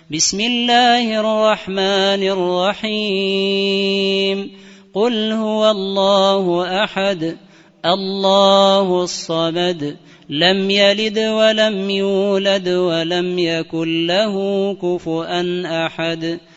بسم الله الرحمن الرحيم قل هو الله أحد الله الصمد لم يلد ولم يولد ولم يكن له كفؤا أحد